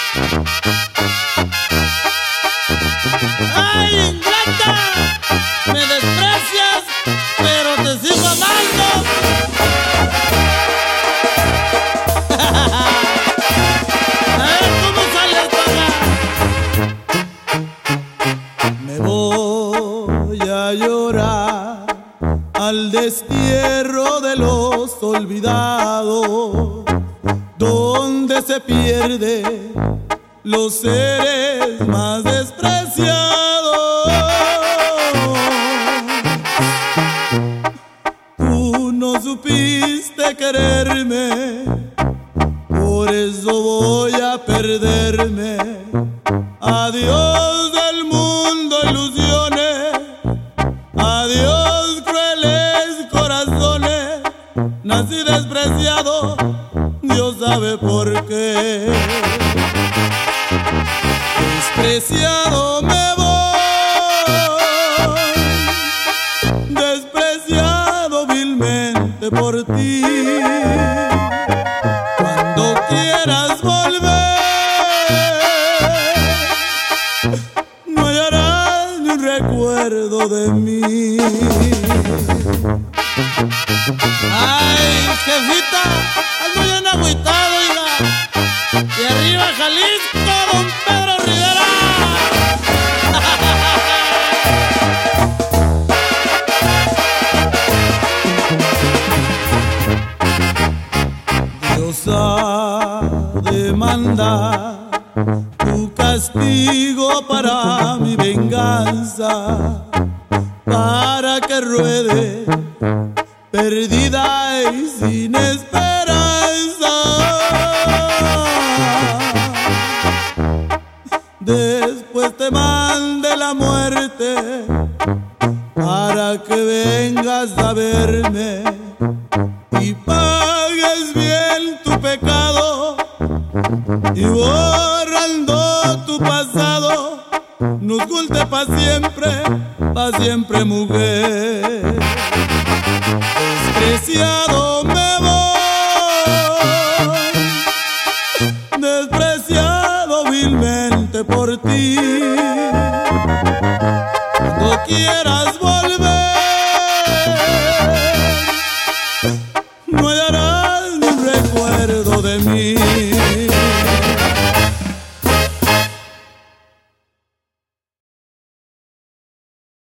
¡Ay, ingrata! Me desprecias, pero te sigo amando. A ver cómo sale esta. Me voy a llorar al destierro de los olvidados, donde se pierde los seres más despreciados. Tú no supiste quererme, por eso voy a perderme. Adiós del mundo, ilusiones. Adiós, crueles corazones. Nací despreciado, Dios sabe por qué. Despreciado me voy, despreciado vilmente por ti. Cuando quieras volver, no hallarás ni un recuerdo de mí. Ay, jefita, ando bien agüitado, oiga. Y arriba Jalisco, don Pedro Rivera. Dios ha de mandar tu castigo para mi venganza, para que ruede perdida y sin esperanza. Después te mande la muerte para que vengas a verme y pagues bien tu pecado, y borrando tu pasado nos oculte pa' siempre mujer. Despreciado me voy, despreciado vilmente por ti.